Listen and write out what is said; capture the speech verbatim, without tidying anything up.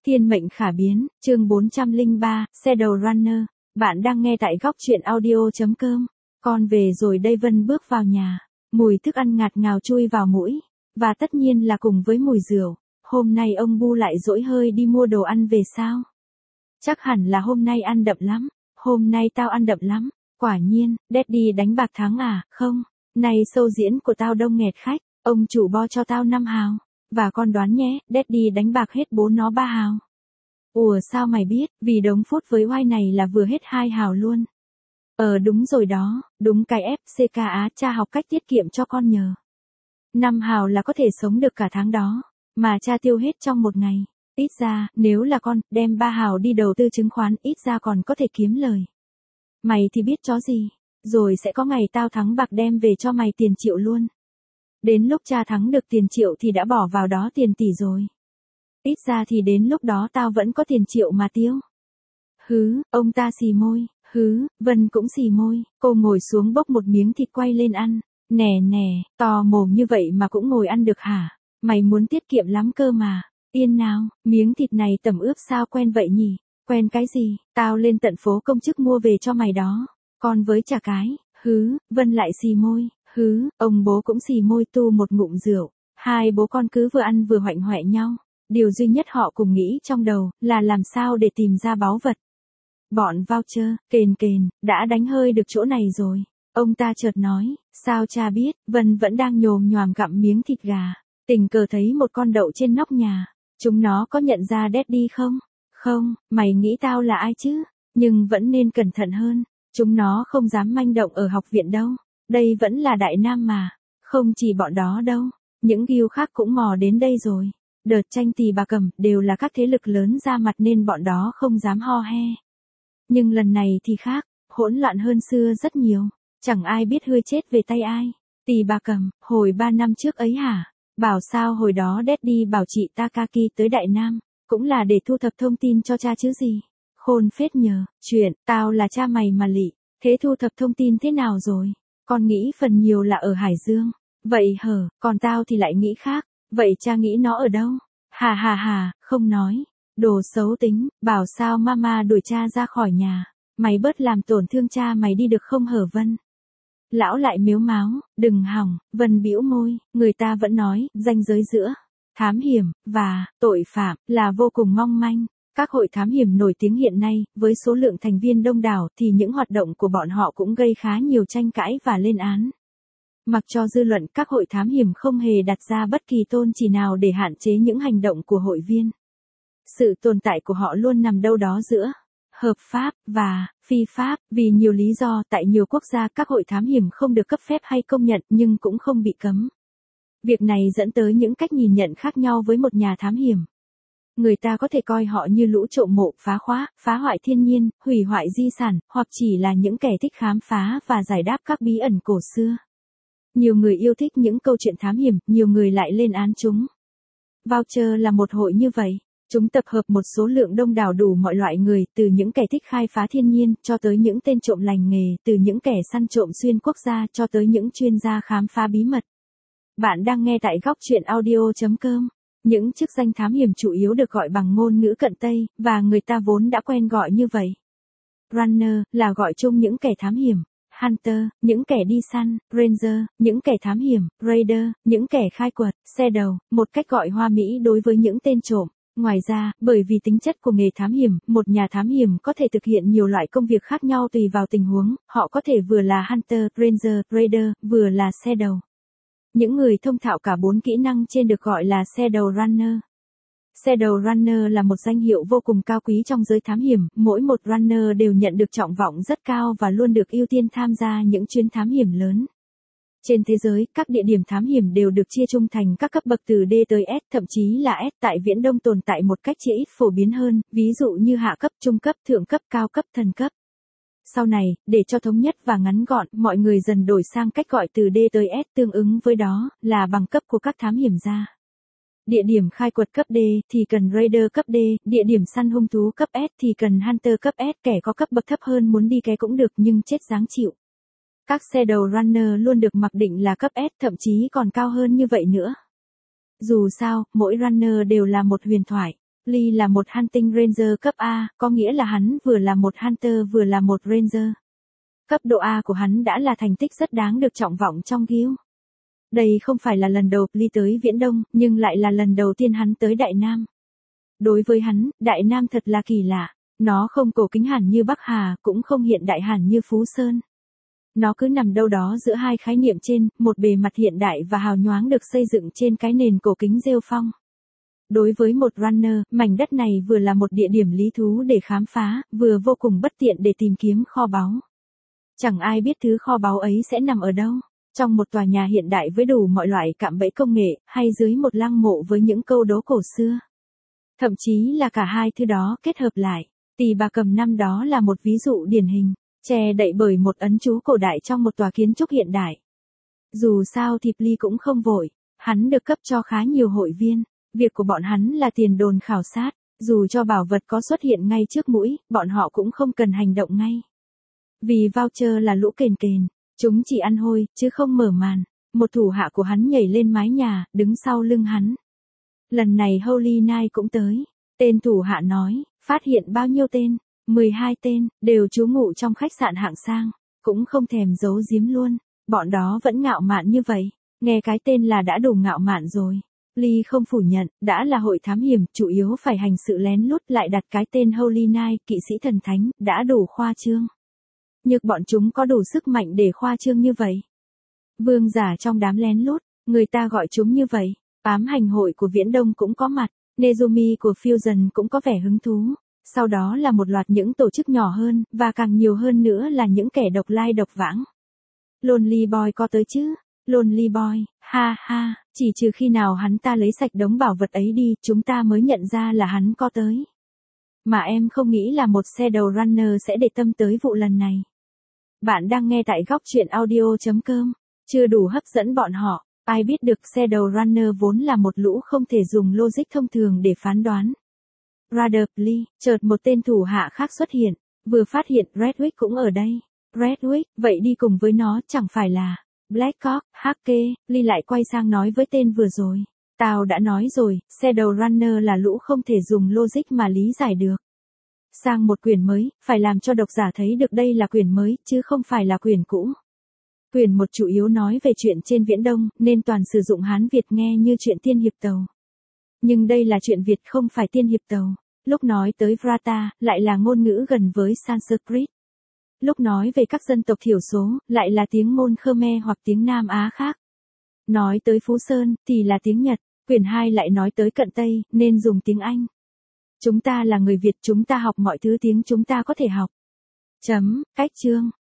Thiên mệnh khả biến, chương bốn trăm lẻ ba, Shadowrunner. Bạn đang nghe tại góc truyện audio chấm com. Con về rồi đây. Vân bước vào nhà. Mùi thức ăn ngạt ngào chui vào mũi. Và tất nhiên là cùng với mùi rượu. Hôm nay ông Bu lại dỗi hơi đi mua đồ ăn về sao? Chắc hẳn là hôm nay ăn đậm lắm. Hôm nay tao ăn đậm lắm. Quả nhiên, Daddy đánh bạc thắng à? Không. Này show diễn của tao đông nghẹt khách. Ông chủ bo cho tao năm hào. Và con đoán nhé, Daddy đánh bạc hết bố nó ba hào. Ủa sao mày biết, vì đống phút với oai này là vừa hết hai hào luôn. Ờ đúng rồi đó, đúng cái ép xê ca á, cha học cách tiết kiệm cho con nhờ. Năm hào là có thể sống được cả tháng đó, mà cha tiêu hết trong một ngày. Ít ra, nếu là con, đem ba hào đi đầu tư chứng khoán, ít ra còn có thể kiếm lời. Mày thì biết chó gì, rồi sẽ có ngày tao thắng bạc đem về cho mày tiền triệu luôn. Đến lúc cha thắng được tiền triệu thì đã bỏ vào đó tiền tỷ rồi. Ít ra thì đến lúc đó tao vẫn có tiền triệu mà tiêu. Hứ, ông ta xì môi, hứ, Vân cũng xì môi, cô ngồi xuống bốc một miếng thịt quay lên ăn. Nè nè, to mồm như vậy mà cũng ngồi ăn được hả? Mày muốn tiết kiệm lắm cơ mà. Yên nào, miếng thịt này tẩm ướp sao quen vậy nhỉ? Quen cái gì, tao lên tận phố công chức mua về cho mày đó. Còn với chả cái, hứ, Vân lại xì môi. Hứ, ông bố cũng xì môi tu một ngụm rượu. Hai bố con cứ vừa ăn vừa hoạnh hoẹ nhau. Điều duy nhất họ cùng nghĩ trong đầu là làm sao để tìm ra báu vật. Bọn voucher, kền kền, đã đánh hơi được chỗ này rồi. Ông ta chợt nói, sao cha biết, Vân vẫn đang nhồm nhoàm gặm miếng thịt gà. Tình cờ thấy một con đậu trên nóc nhà. Chúng nó có nhận ra Daddy không? Không, mày nghĩ tao là ai chứ? Nhưng vẫn nên cẩn thận hơn. Chúng nó không dám manh động ở học viện đâu. Đây vẫn là Đại Nam mà. Không chỉ bọn đó đâu. Những guild khác cũng mò đến đây rồi. Đợt tranh Tỳ Bà Cầm đều là các thế lực lớn ra mặt nên bọn đó không dám ho he. Nhưng lần này thì khác. Hỗn loạn hơn xưa rất nhiều. Chẳng ai biết hươi chết về tay ai. Tỳ Bà Cầm, hồi ba năm trước ấy hả? Bảo sao hồi đó Daddy bảo chị Takaki tới Đại Nam. Cũng là để thu thập thông tin cho cha chứ gì. Khôn phết nhờ. Chuyện, tao là cha mày mà lị. Thế thu thập thông tin thế nào rồi? Con nghĩ phần nhiều là ở Hải Dương. Vậy hở, còn tao thì lại nghĩ khác. Vậy cha nghĩ nó ở đâu? Hà hà hà, không nói. Đồ xấu tính, bảo sao mama đuổi cha ra khỏi nhà. Mày bớt làm tổn thương cha mày đi được không hở Vân? Lão lại mếu máo, đừng hỏng, Vân bĩu môi, người ta vẫn nói, ranh giới giữa thám hiểm và tội phạm là vô cùng mong manh. Các hội thám hiểm nổi tiếng hiện nay, với số lượng thành viên đông đảo thì những hoạt động của bọn họ cũng gây khá nhiều tranh cãi và lên án. Mặc cho dư luận các hội thám hiểm không hề đặt ra bất kỳ tôn chỉ nào để hạn chế những hành động của hội viên. Sự tồn tại của họ luôn nằm đâu đó giữa hợp pháp và phi pháp, vì nhiều lý do tại nhiều quốc gia các hội thám hiểm không được cấp phép hay công nhận nhưng cũng không bị cấm. Việc này dẫn tới những cách nhìn nhận khác nhau với một nhà thám hiểm. Người ta có thể coi họ như lũ trộm mộ, phá khóa, phá hoại thiên nhiên, hủy hoại di sản, hoặc chỉ là những kẻ thích khám phá và giải đáp các bí ẩn cổ xưa. Nhiều người yêu thích những câu chuyện thám hiểm, nhiều người lại lên án chúng. Voucher là một hội như vậy. Chúng tập hợp một số lượng đông đảo đủ mọi loại người, từ những kẻ thích khai phá thiên nhiên, cho tới những tên trộm lành nghề, từ những kẻ săn trộm xuyên quốc gia, cho tới những chuyên gia khám phá bí mật. Bạn đang nghe tại góc truyện audio chấm com. Những chức danh thám hiểm chủ yếu được gọi bằng ngôn ngữ cận Tây, và người ta vốn đã quen gọi như vậy. Runner, là gọi chung những kẻ thám hiểm. Hunter, những kẻ đi săn. Ranger, những kẻ thám hiểm. Raider, những kẻ khai quật. Shadow, một cách gọi hoa mỹ đối với những tên trộm. Ngoài ra, bởi vì tính chất của nghề thám hiểm, một nhà thám hiểm có thể thực hiện nhiều loại công việc khác nhau tùy vào tình huống, họ có thể vừa là Hunter, Ranger, Raider, vừa là Shadow. Những người thông thạo cả bốn kỹ năng trên được gọi là Shadowrunner. Shadowrunner là một danh hiệu vô cùng cao quý trong giới thám hiểm, mỗi một runner đều nhận được trọng vọng rất cao và luôn được ưu tiên tham gia những chuyến thám hiểm lớn. Trên thế giới, các địa điểm thám hiểm đều được chia chung thành các cấp bậc từ D tới S, thậm chí là S tại Viễn Đông tồn tại một cách chia ít phổ biến hơn, ví dụ như hạ cấp, trung cấp, thượng cấp, cao cấp, thần cấp. Sau này, để cho thống nhất và ngắn gọn, mọi người dần đổi sang cách gọi từ D tới S tương ứng với đó, là bằng cấp của các thám hiểm gia. Địa điểm khai quật cấp D thì cần Raider cấp D, địa điểm săn hung thú cấp S thì cần Hunter cấp S, kẻ có cấp bậc thấp hơn muốn đi ké cũng được nhưng chết ráng chịu. Các Shadowrunner luôn được mặc định là cấp S, thậm chí còn cao hơn như vậy nữa. Dù sao, mỗi runner đều là một huyền thoại. Lee là một Hunting Ranger cấp A, có nghĩa là hắn vừa là một Hunter vừa là một Ranger. Cấp độ A của hắn đã là thành tích rất đáng được trọng vọng trong guild. Đây không phải là lần đầu Lee tới Viễn Đông, nhưng lại là lần đầu tiên hắn tới Đại Nam. Đối với hắn, Đại Nam thật là kỳ lạ. Nó không cổ kính hẳn như Bắc Hà, cũng không hiện đại hẳn như Phú Sơn. Nó cứ nằm đâu đó giữa hai khái niệm trên, một bề mặt hiện đại và hào nhoáng được xây dựng trên cái nền cổ kính rêu phong. Đối với một runner, mảnh đất này vừa là một địa điểm lý thú để khám phá, vừa vô cùng bất tiện để tìm kiếm kho báu. Chẳng ai biết thứ kho báu ấy sẽ nằm ở đâu, trong một tòa nhà hiện đại với đủ mọi loại cạm bẫy công nghệ, hay dưới một lăng mộ với những câu đố cổ xưa. Thậm chí là cả hai thứ đó kết hợp lại. Tỳ bà cầm năm đó là một ví dụ điển hình, che đậy bởi một ấn chú cổ đại trong một tòa kiến trúc hiện đại. Dù sao thì Lee cũng không vội, hắn được cấp cho khá nhiều hội viên, việc của bọn hắn là tiền đồn khảo sát, dù cho bảo vật có xuất hiện ngay trước mũi, bọn họ cũng không cần hành động ngay. Vì voucher là lũ kền kền, chúng chỉ ăn hôi, chứ không mở màn. Một thủ hạ của hắn nhảy lên mái nhà, đứng sau lưng hắn. Lần này Holy Knight cũng tới. Tên thủ hạ nói, phát hiện bao nhiêu tên? mười hai tên, đều trú ngụ trong khách sạn hạng sang. Cũng không thèm giấu giếm luôn. Bọn đó vẫn ngạo mạn như vậy. Nghe cái tên là đã đủ ngạo mạn rồi. Lee không phủ nhận, đã là hội thám hiểm, chủ yếu phải hành sự lén lút, lại đặt cái tên Holy Knight, kỵ sĩ thần thánh, đã đủ khoa trương. Nhưng bọn chúng có đủ sức mạnh để khoa trương như vậy. Vương giả trong đám lén lút, người ta gọi chúng như vậy. Ám hành hội của Viễn Đông cũng có mặt, Nezumi của Fusion cũng có vẻ hứng thú. Sau đó là một loạt những tổ chức nhỏ hơn, và càng nhiều hơn nữa là những kẻ độc lai độc vãng. Lonely Boy có tới chứ? Lonely Boy, ha ha, chỉ trừ khi nào hắn ta lấy sạch đống bảo vật ấy đi, chúng ta mới nhận ra là hắn có tới. Mà em không nghĩ là một Shadow Runner sẽ để tâm tới vụ lần này. Bạn đang nghe tại góc truyện audio chấm com, chưa đủ hấp dẫn bọn họ, ai biết được Shadow Runner vốn là một lũ không thể dùng logic thông thường để phán đoán. Rather Lee, chợt một tên thủ hạ khác xuất hiện, vừa phát hiện Redwick cũng ở đây. Redwick, vậy đi cùng với nó chẳng phải là Blackcock, Hake, Lee lại quay sang nói với tên vừa rồi. Tao đã nói rồi, Shadow Runner là lũ không thể dùng logic mà lý giải được. Sang một quyển mới, phải làm cho độc giả thấy được đây là quyển mới, chứ không phải là quyển cũ. Quyển một chủ yếu nói về chuyện trên Viễn Đông, nên toàn sử dụng Hán Việt nghe như chuyện tiên hiệp tàu. Nhưng đây là chuyện Việt không phải tiên hiệp tàu. Lúc nói tới Vrata, lại là ngôn ngữ gần với Sanskrit. Lúc nói về các dân tộc thiểu số, lại là tiếng ngôn Khmer hoặc tiếng Nam Á khác. Nói tới Phú Sơn, thì là tiếng Nhật. Quyển hai lại nói tới cận Tây, nên dùng tiếng Anh. Chúng ta là người Việt, chúng ta học mọi thứ tiếng chúng ta có thể học. Chấm, cách chương.